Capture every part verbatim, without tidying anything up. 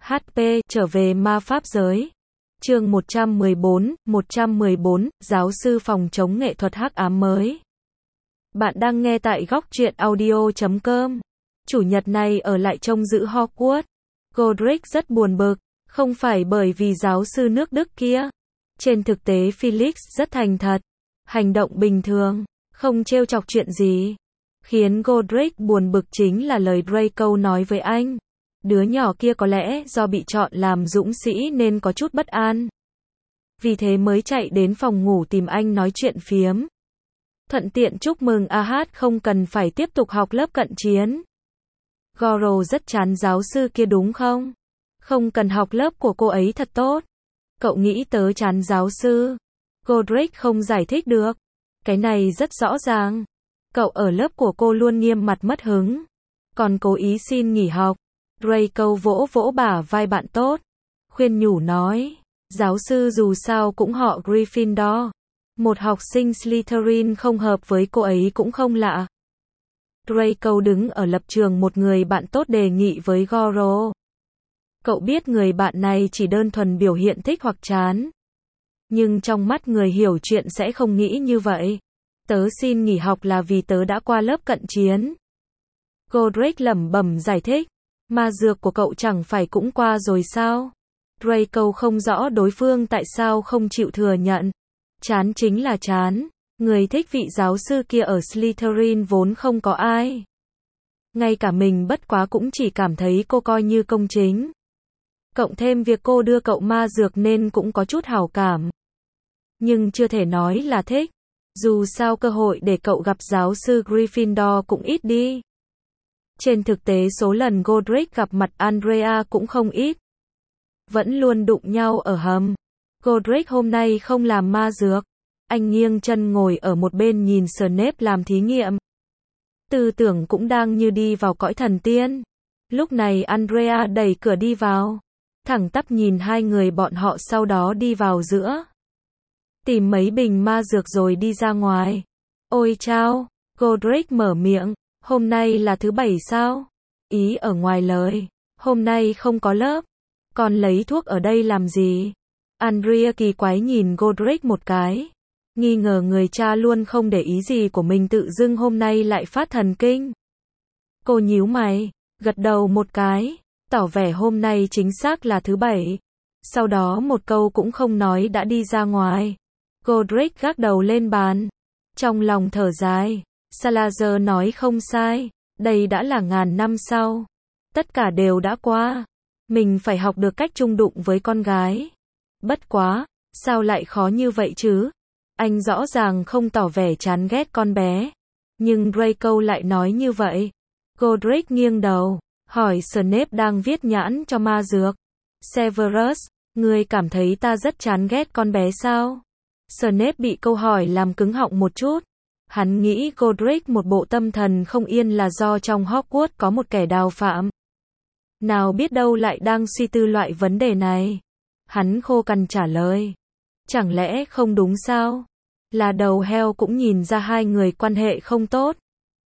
hát pê, trở về ma pháp giới. Chương một trăm mười bốn, một trăm mười bốn, giáo sư phòng chống nghệ thuật hắc ám mới. Bạn đang nghe tại góc truyện audio chấm com. Chủ nhật này ở lại trông giữ Hogwarts. Godric rất buồn bực, không phải bởi vì giáo sư nước Đức kia. Trên thực tế Felix rất thành thật, hành động bình thường, không trêu chọc chuyện gì. Khiến Godric buồn bực chính là lời Draco nói với anh. Đứa nhỏ kia có lẽ do bị chọn làm dũng sĩ nên có chút bất an. Vì thế mới chạy đến phòng ngủ tìm anh nói chuyện phiếm. Thuận tiện chúc mừng Ahad không cần phải tiếp tục học lớp cận chiến. Goro rất chán giáo sư kia đúng không? Không cần học lớp của cô ấy thật tốt. Cậu nghĩ tớ chán giáo sư? Godric không giải thích được. Cái này rất rõ ràng. Cậu ở lớp của cô luôn nghiêm mặt mất hứng. Còn cố ý xin nghỉ học. Draco vỗ vỗ bả vai bạn tốt. Khuyên nhủ nói. Giáo sư dù sao cũng họ Gryffindor. Một học sinh Slytherin không hợp với cô ấy cũng không lạ. Draco đứng ở lập trường một người bạn tốt đề nghị với Goro. Cậu biết người bạn này chỉ đơn thuần biểu hiện thích hoặc chán. Nhưng trong mắt người hiểu chuyện sẽ không nghĩ như vậy. Tớ xin nghỉ học là vì tớ đã qua lớp cận chiến. Godric lẩm bẩm giải thích. Ma dược của cậu chẳng phải cũng qua rồi sao? Draco không rõ đối phương tại sao không chịu thừa nhận. Chán chính là chán. Người thích vị giáo sư kia ở Slytherin vốn không có ai. Ngay cả mình bất quá cũng chỉ cảm thấy cô coi như công chính. Cộng thêm việc cô đưa cậu ma dược nên cũng có chút hảo cảm. Nhưng chưa thể nói là thích. Dù sao cơ hội để cậu gặp giáo sư Gryffindor cũng ít đi. Trên thực tế số lần Godric gặp mặt Andrea cũng không ít. Vẫn luôn đụng nhau ở hầm. Godric hôm nay không làm ma dược. Anh nghiêng chân ngồi ở một bên nhìn Snape làm thí nghiệm. Tư tưởng cũng đang như đi vào cõi thần tiên. Lúc này Andrea đẩy cửa đi vào. Thẳng tắp nhìn hai người bọn họ sau đó đi vào giữa. Tìm mấy bình ma dược rồi đi ra ngoài. Ôi chao, Godric mở miệng. Hôm nay là thứ bảy sao? Ý ở ngoài lời. Hôm nay không có lớp. Còn lấy thuốc ở đây làm gì? Andrea kỳ quái nhìn Godric một cái. Nghi ngờ người cha luôn không để ý gì của mình tự dưng hôm nay lại phát thần kinh. Cô nhíu mày, gật đầu một cái, tỏ vẻ hôm nay chính xác là thứ bảy. Sau đó một câu cũng không nói đã đi ra ngoài. Godric gác đầu lên bàn. Trong lòng thở dài. Salazar nói không sai. Đây đã là ngàn năm sau. Tất cả đều đã qua. Mình phải học được cách chung đụng với con gái. Bất quá, sao lại khó như vậy chứ? Anh rõ ràng không tỏ vẻ chán ghét con bé. Nhưng Draco lại nói như vậy. Godric nghiêng đầu, hỏi Snape đang viết nhãn cho ma dược. Severus, ngươi cảm thấy ta rất chán ghét con bé sao? Snape bị câu hỏi làm cứng họng một chút. Hắn nghĩ Godric một bộ tâm thần không yên là do trong Hogwarts có một kẻ đào phạm. Nào biết đâu lại đang suy tư loại vấn đề này. Hắn khô cằn trả lời. Chẳng lẽ không đúng sao? Là đầu heo cũng nhìn ra hai người quan hệ không tốt.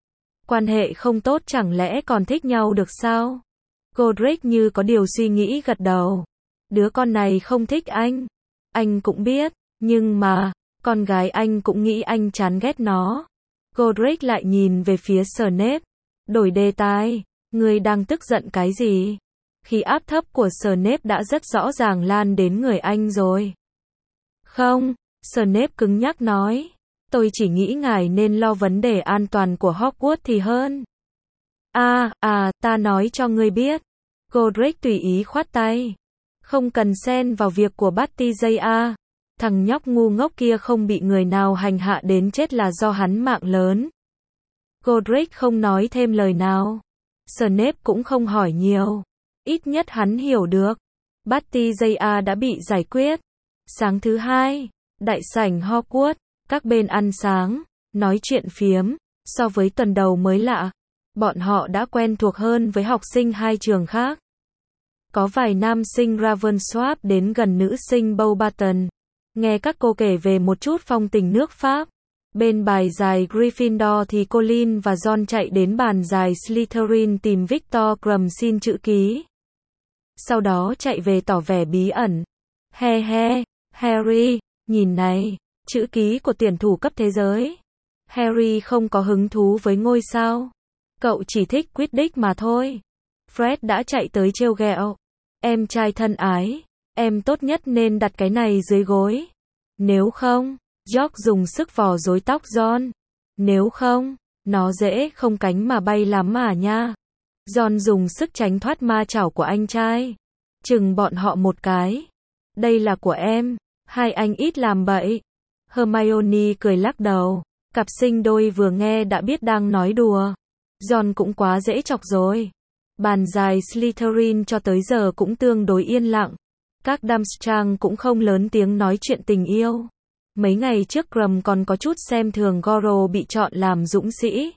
Quan hệ không tốt chẳng lẽ còn thích nhau được sao? Godric như có điều suy nghĩ gật đầu. Đứa con này không thích anh. Anh cũng biết, nhưng mà, con gái anh cũng nghĩ anh chán ghét nó. Godric lại nhìn về phía Snape. Đổi đề tài, ngươi đang tức giận cái gì? Khí áp thấp của Snape đã rất rõ ràng lan đến người anh rồi. Không, Snape cứng nhắc nói. Tôi chỉ nghĩ ngài nên lo vấn đề an toàn của Hogwarts thì hơn. À, à, ta nói cho ngươi biết. Godric tùy ý khoát tay. Không cần xen vào việc của Barty J.A. Thằng nhóc ngu ngốc kia không bị người nào hành hạ đến chết là do hắn mạng lớn. Godric không nói thêm lời nào. Snape cũng không hỏi nhiều. Ít nhất hắn hiểu được. Barty J.A. đã bị giải quyết. Sáng thứ hai, đại sảnh Hogwarts, các bên ăn sáng, nói chuyện phiếm. So với tuần đầu mới lạ, bọn họ đã quen thuộc hơn với học sinh hai trường khác. Có vài nam sinh Ravensworth đến gần nữ sinh Beauxbaton. Nghe các cô kể về một chút phong tình nước Pháp. Bên bài dài Gryffindor thì Colin và John chạy đến bàn dài Slytherin tìm Victor Crumb xin chữ ký. sau đó chạy về tỏ vẻ bí ẩn. He he, Harry, nhìn này, chữ ký của tuyển thủ cấp thế giới. Harry không có hứng thú với ngôi sao. Cậu chỉ thích Quidditch mà thôi. Fred đã chạy tới trêu ghẹo. Em trai thân ái, em tốt nhất nên đặt cái này dưới gối. Nếu không, George dùng sức vò rối tóc Ron. Nếu không, nó dễ không cánh mà bay lắm mà nha. Ron dùng sức tránh thoát ma chảo của anh trai. Chừng bọn họ một cái. Đây là của em. Hai anh ít làm bậy. Hermione cười lắc đầu. Cặp sinh đôi vừa nghe đã biết đang nói đùa. Ron cũng quá dễ chọc rồi. Bàn dài Slytherin cho tới giờ cũng tương đối yên lặng. Các Durmstrang cũng không lớn tiếng nói chuyện tình yêu. Mấy ngày trước Krum còn có chút xem thường Goro bị chọn làm dũng sĩ.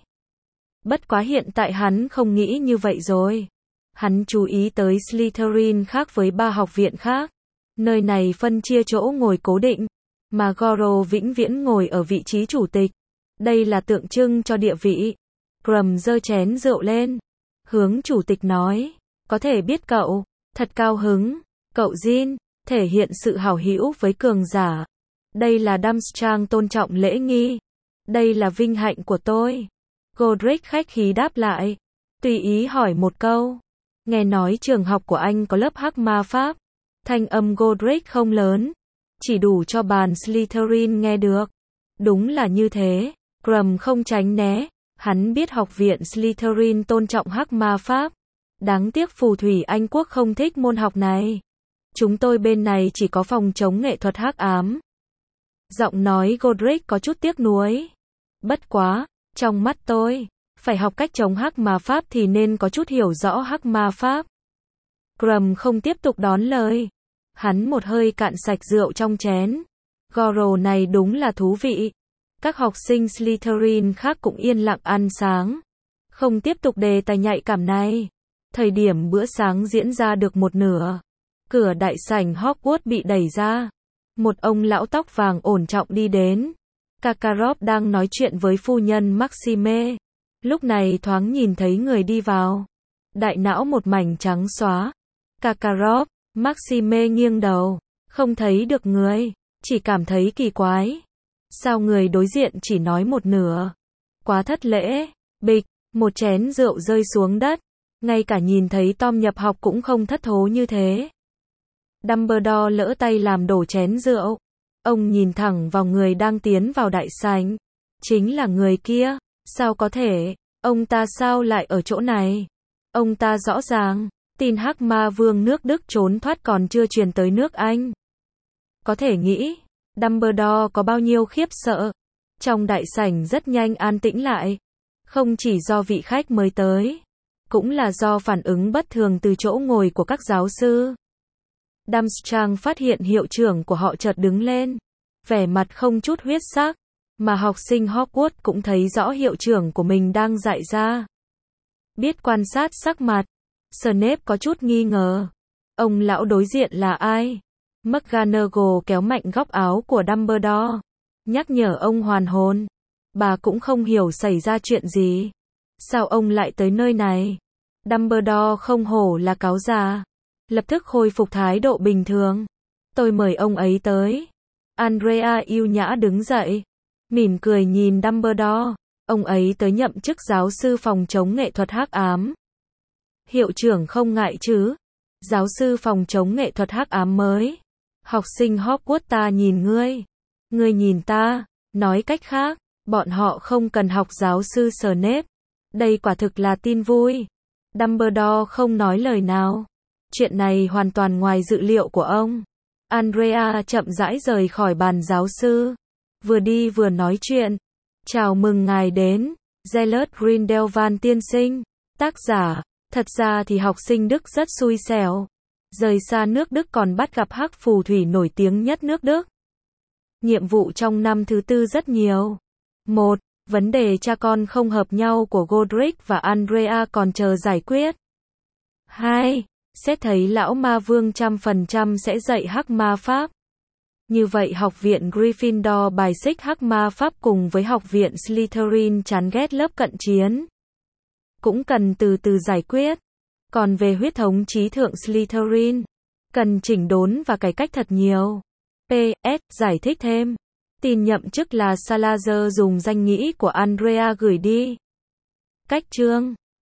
Bất quá hiện tại hắn không nghĩ như vậy rồi. Hắn chú ý tới Slytherin khác với ba học viện khác. Nơi này phân chia chỗ ngồi cố định, mà Goro vĩnh viễn ngồi ở vị trí chủ tịch. Đây là tượng trưng cho địa vị. Krum giơ chén rượu lên, hướng chủ tịch nói, có thể biết cậu, thật cao hứng, cậu Jin, thể hiện sự hảo hữu với cường giả. Đây là Durmstrang tôn trọng lễ nghi. Đây là vinh hạnh của tôi. Godric khách khí đáp lại, tùy ý hỏi một câu. Nghe nói trường học của anh có lớp hắc ma pháp. Thanh âm Godric không lớn, chỉ đủ cho bàn Slytherin nghe được. Đúng là như thế. Krum không tránh né. Hắn biết học viện Slytherin tôn trọng hắc ma pháp. Đáng tiếc phù thủy Anh quốc không thích môn học này. Chúng tôi bên này chỉ có phòng chống nghệ thuật hắc ám. Giọng nói Godric có chút tiếc nuối. Bất quá, trong mắt tôi, phải học cách chống hắc ma pháp thì nên có chút hiểu rõ hắc ma pháp. Krum không tiếp tục đón lời. Hắn một hơi cạn sạch rượu trong chén. Goro này đúng là thú vị. Các học sinh Slytherin khác cũng yên lặng ăn sáng. Không tiếp tục đề tài nhạy cảm này. Thời điểm bữa sáng diễn ra được một nửa. Cửa đại sảnh Hogwarts bị đẩy ra. Một ông lão tóc vàng ổn trọng đi đến. Karkaroff đang nói chuyện với phu nhân Maxime. Lúc này thoáng nhìn thấy người đi vào. Đại não một mảnh trắng xóa. Karkaroff, Maxime nghiêng đầu. Không thấy được người. Chỉ cảm thấy kỳ quái. Sao người đối diện chỉ nói một nửa? Quá thất lễ. Bịch, một chén rượu rơi xuống đất. Ngay cả nhìn thấy Tom nhập học cũng không thất thố như thế. Dumbledore lỡ tay làm đổ chén rượu. Ông nhìn thẳng vào người đang tiến vào đại sảnh. Chính là người kia. Sao có thể? Ông ta sao lại ở chỗ này? Ông ta rõ ràng. Tin hắc ma vương nước Đức trốn thoát còn chưa truyền tới nước Anh. Có thể nghĩ. Dumbledore có bao nhiêu khiếp sợ. Trong đại sảnh rất nhanh an tĩnh lại. Không chỉ do vị khách mới tới. Cũng là do phản ứng bất thường từ chỗ ngồi của các giáo sư. Durmstrang phát hiện hiệu trưởng của họ chợt đứng lên. Vẻ mặt không chút huyết sắc. Mà học sinh Hogwarts cũng thấy rõ hiệu trưởng của mình đang dại ra. Biết quan sát sắc mặt. Snape có chút nghi ngờ. Ông lão đối diện là ai? McGonagall kéo mạnh góc áo của Dumbledore. Nhắc nhở ông hoàn hồn. Bà cũng không hiểu xảy ra chuyện gì. Sao ông lại tới nơi này? Dumbledore không hổ là cáo già. Lập tức khôi phục thái độ bình thường. Tôi mời ông ấy tới. Andrea yêu nhã đứng dậy. Mỉm cười nhìn Dumbledore. Ông ấy tới nhậm chức giáo sư phòng chống nghệ thuật hắc ám. Hiệu trưởng không ngại chứ? Giáo sư phòng chống nghệ thuật hắc ám mới. Học sinh Hogwarts ta nhìn ngươi. Ngươi nhìn ta. Nói cách khác, bọn họ không cần học giáo sư Snape. Đây quả thực là tin vui. Dumbledore không nói lời nào. Chuyện này hoàn toàn ngoài dự liệu của ông. Andrea chậm rãi rời khỏi bàn giáo sư. Vừa đi vừa nói chuyện. Chào mừng ngài đến. Gellert Grindelwald tiên sinh. Tác giả. Thật ra thì học sinh Đức rất xui xẻo. Rời xa nước Đức còn bắt gặp hắc phù thủy nổi tiếng nhất nước Đức. Nhiệm vụ trong năm thứ tư rất nhiều. Một. Vấn đề cha con không hợp nhau của Godric và Andrea còn chờ giải quyết. Hai. Xét thấy lão ma vương trăm phần trăm sẽ dạy hắc ma pháp. Như vậy học viện Gryffindor bài xích hắc ma pháp cùng với học viện Slytherin chán ghét lớp cận chiến. Cũng cần từ từ giải quyết. Còn về huyết thống trí thượng Slytherin, cần chỉnh đốn và cải cách thật nhiều. pê ét Giải thích thêm. Tin nhậm chức là Salazar dùng danh nghĩa của Andrea gửi đi. Cách chương